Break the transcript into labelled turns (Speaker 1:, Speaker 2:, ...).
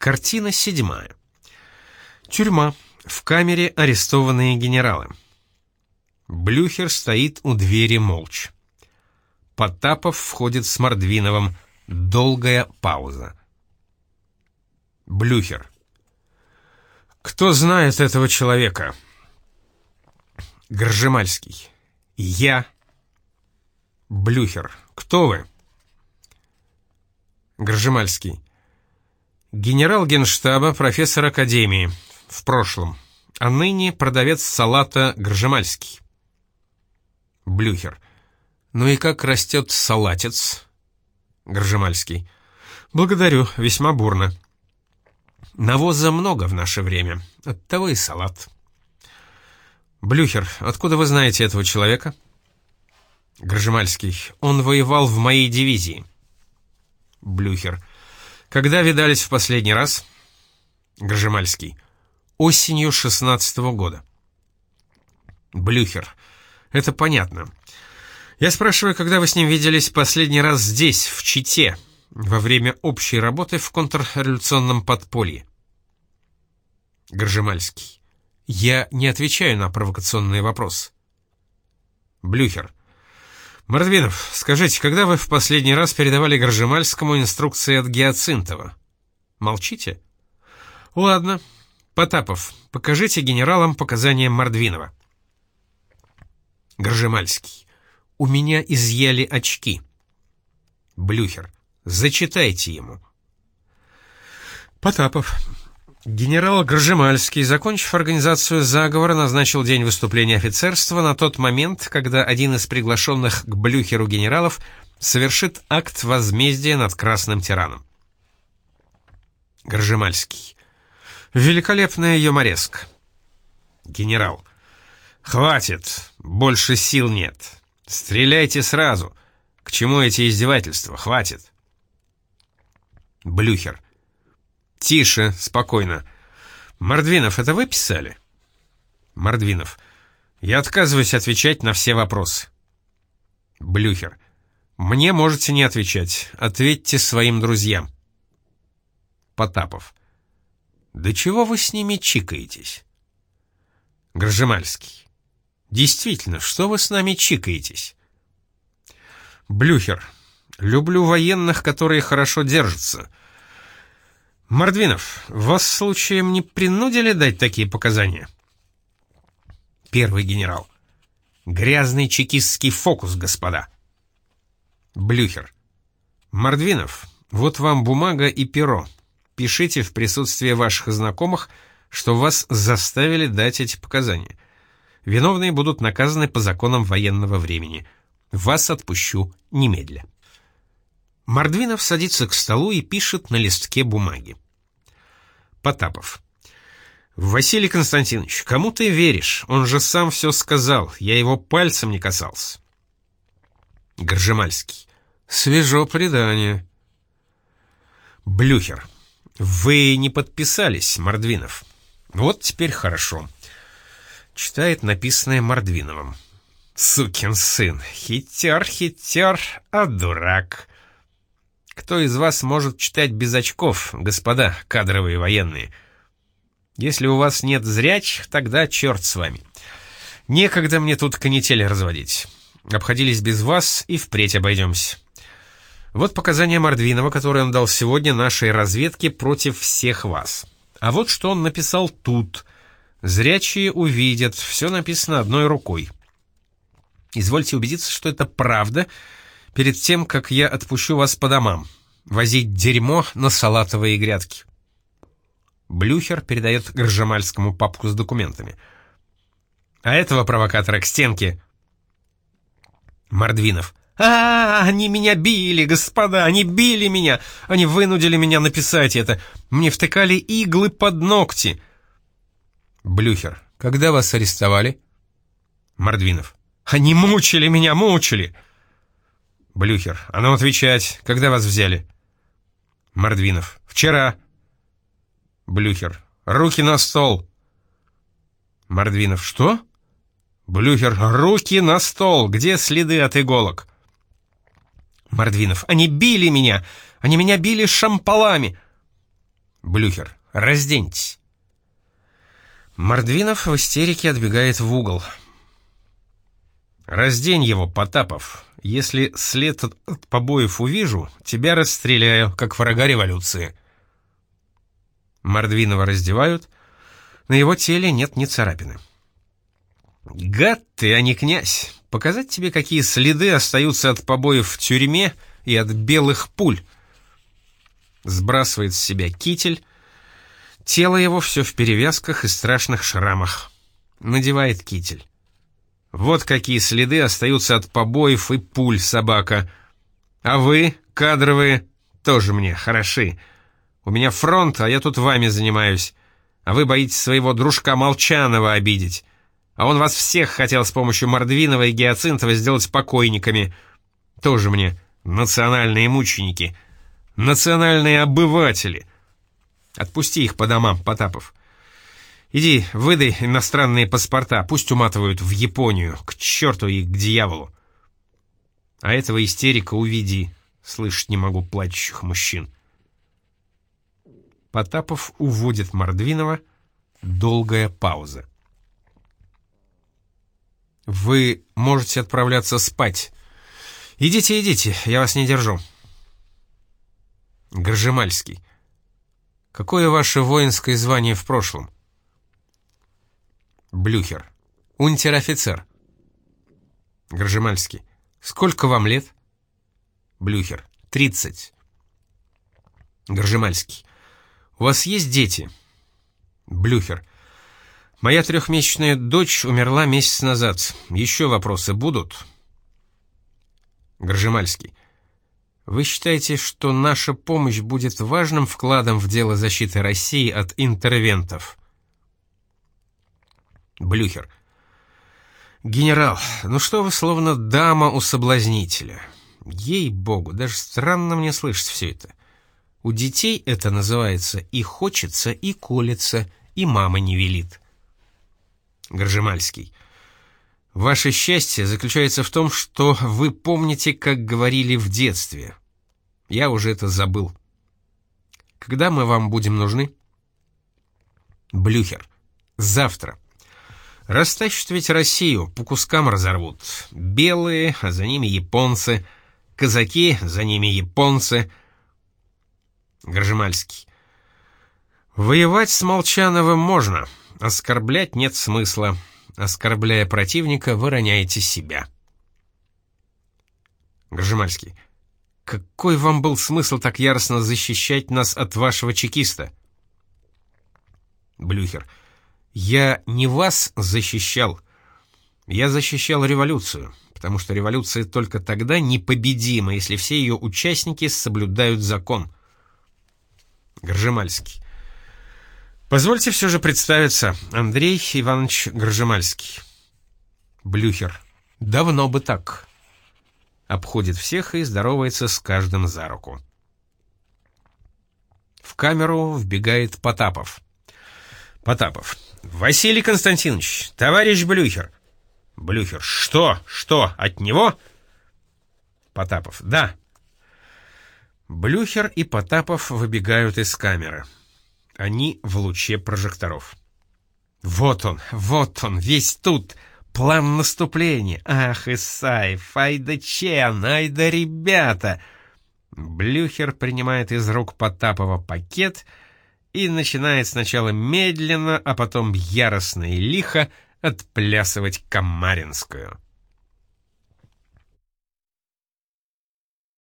Speaker 1: Картина 7. Тюрьма. В камере арестованные генералы. Блюхер стоит у двери молча. Потапов входит с Мордвиновым. Долгая пауза. Блюхер. Кто знает этого человека? Горжемальский. Я. Блюхер. Кто вы? Горжемальский. Генерал Генштаба, профессор академии. В прошлом. А ныне продавец салата Горжемальский. Блюхер. Ну и как растет салатец? Горжемальский. Благодарю, весьма бурно. Навоза много в наше время, оттого и салат. Блюхер. Откуда вы знаете этого человека? Горжемальский. Он воевал в моей дивизии. Блюхер. Когда видались в последний раз? Горжемальский. Осенью 16-го года. Блюхер. Это понятно. Я спрашиваю, когда вы с ним виделись последний раз здесь, в Чите, во время общей работы в контрреволюционном подполье? Горжемальский. Я не отвечаю на провокационные вопросы. Блюхер. Мордвинов, скажите, когда вы в последний раз передавали Горжемальскому инструкции от Гиацинтова? Молчите? Ладно. Потапов, покажите генералам показания Мордвинова. Горжемальский. У меня изъяли очки. Блюхер. Зачитайте ему. Потапов. Генерал Горжемальский, закончив организацию заговора, назначил день выступления офицерства на тот момент, когда один из приглашенных к Блюхеру генералов совершит акт возмездия над красным тираном. Горжемальский. Великолепная юмореска. Генерал. Хватит, больше сил нет. Стреляйте сразу. К чему эти издевательства? Хватит. Блюхер. Тише, спокойно. Мордвинов, это вы писали? Мордвинов. Я отказываюсь отвечать на все вопросы. Блюхер. Мне можете не отвечать. Ответьте своим друзьям. Потапов. Да чего вы с ними чикаетесь? Горжемальский. Действительно, что вы с нами чикаетесь? Блюхер. Люблю военных, которые хорошо держатся. Мордвинов, вас случаем не принудили дать такие показания? Первый генерал. Грязный чекистский фокус, господа. Блюхер. Мордвинов, вот вам бумага и перо. Пишите в присутствии ваших знакомых, что вас заставили дать эти показания. Виновные будут наказаны по законам военного времени. Вас отпущу немедля. Мордвинов садится к столу и пишет на листке бумаги. Потапов. Василий Константинович, кому ты веришь? Он же сам все сказал, я его пальцем не касался. Горжемальский. Свежо предание. Блюхер. Вы не подписались, Мордвинов. Вот теперь хорошо. Читает написанное Мордвиновым. Сукин сын, хитер, а дурак. Кто из вас может читать без очков, господа кадровые военные? Если у вас нет зрячих, тогда черт с вами. Некогда мне тут канитель разводить. Обходились без вас и впредь обойдемся. Вот показания Мордвинова, которые он дал сегодня нашей разведке против всех вас. А вот что он написал тут. Зрячие увидят, все написано одной рукой. Извольте убедиться, что это правда, перед тем, как я отпущу вас по домам. Возить дерьмо на салатовые грядки. Блюхер передает Горжемальскому папку с документами. А этого провокатора к стенке. Мордвинов. Они меня били, господа, они били меня. Они вынудили меня написать это. Мне втыкали иглы под ногти. Блюхер. Когда вас арестовали? Мордвинов. Они мучили меня, мучили. Блюхер. А ну отвечать, когда вас взяли? Мордвинов. Вчера. Блюхер. Руки на стол. Мордвинов. Что? Блюхер. Руки на стол. Где следы от иголок? Мордвинов. Они били меня. Они меня били шампалами. Блюхер. Разденьтесь. Мордвинов в истерике отбегает в угол. «Раздень его, Потапов. Если след от побоев увижу, тебя расстреляю, как врага революции». Мордвинова раздевают. На его теле нет ни царапины. «Гад ты, а не князь! Показать тебе, какие следы остаются от побоев в тюрьме и от белых пуль!» Сбрасывает с себя китель. Тело его все в перевязках и страшных шрамах. Надевает китель. «Вот какие следы остаются от побоев и пуль, собака. А вы, кадровые, тоже мне хороши. У меня фронт, а я тут вами занимаюсь. А вы боитесь своего дружка Молчанова обидеть. А он вас всех хотел с помощью Мордвинова и Гиацинтова сделать покойниками. Тоже мне национальные мученики, национальные обыватели. Отпусти их по домам, Потапов. Иди, выдай иностранные паспорта, пусть уматывают в Японию, к черту и к дьяволу. А этого истерика уведи, слышать не могу плачущих мужчин». Потапов уводит Мордвинова. Долгая пауза. «Вы можете отправляться спать. Идите, идите, я вас не держу». Горжемальский. «Какое ваше воинское звание в прошлом?» Блюхер. «Унтер-офицер». Горжемальский. «Сколько вам лет?» Блюхер. 30. Горжемальский. «У вас есть дети?» Блюхер. «Моя 3-месячная дочь умерла месяц назад. Еще вопросы будут?» Горжемальский. «Вы считаете, что наша помощь будет важным вкладом в дело защиты России от интервентов?» Блюхер. «Генерал, ну что вы словно дама у соблазнителя. Ей-богу, даже странно мне слышать все это. У детей это называется и хочется, и колется, и мама не велит». Горжемальский. «Ваше счастье заключается в том, что вы помните, как говорили в детстве. Я уже это забыл. Когда мы вам будем нужны?» Блюхер. «Завтра. Растащат ведь Россию, по кускам разорвут. Белые, а за ними японцы. Казаки, за ними японцы». Горжемальский. «Воевать с Молчановым можно, оскорблять нет смысла. Оскорбляя противника, вы роняете себя». Горжемальский. «Какой вам был смысл так яростно защищать нас от вашего чекиста?» Блюхер. «Я не вас защищал. Я защищал революцию, потому что революция только тогда непобедима, если все ее участники соблюдают закон». Горжемальский. «Позвольте все же представиться. Андрей Иванович Горжемальский». Блюхер. «Давно бы так». Обходит всех и здоровается с каждым за руку. В камеру вбегает Потапов. Потапов. «Василий Константинович, товарищ Блюхер». Блюхер. «Что? Что, от него?» Потапов. «Да». Блюхер и Потапов выбегают из камеры. Они в луче прожекторов. Вот он, весь тут. План наступления. Ах, Исаев, ай да Чен, ай да ребята. Блюхер принимает из рук Потапова пакет и начинает сначала медленно, а потом яростно и лихо отплясывать камаринскую.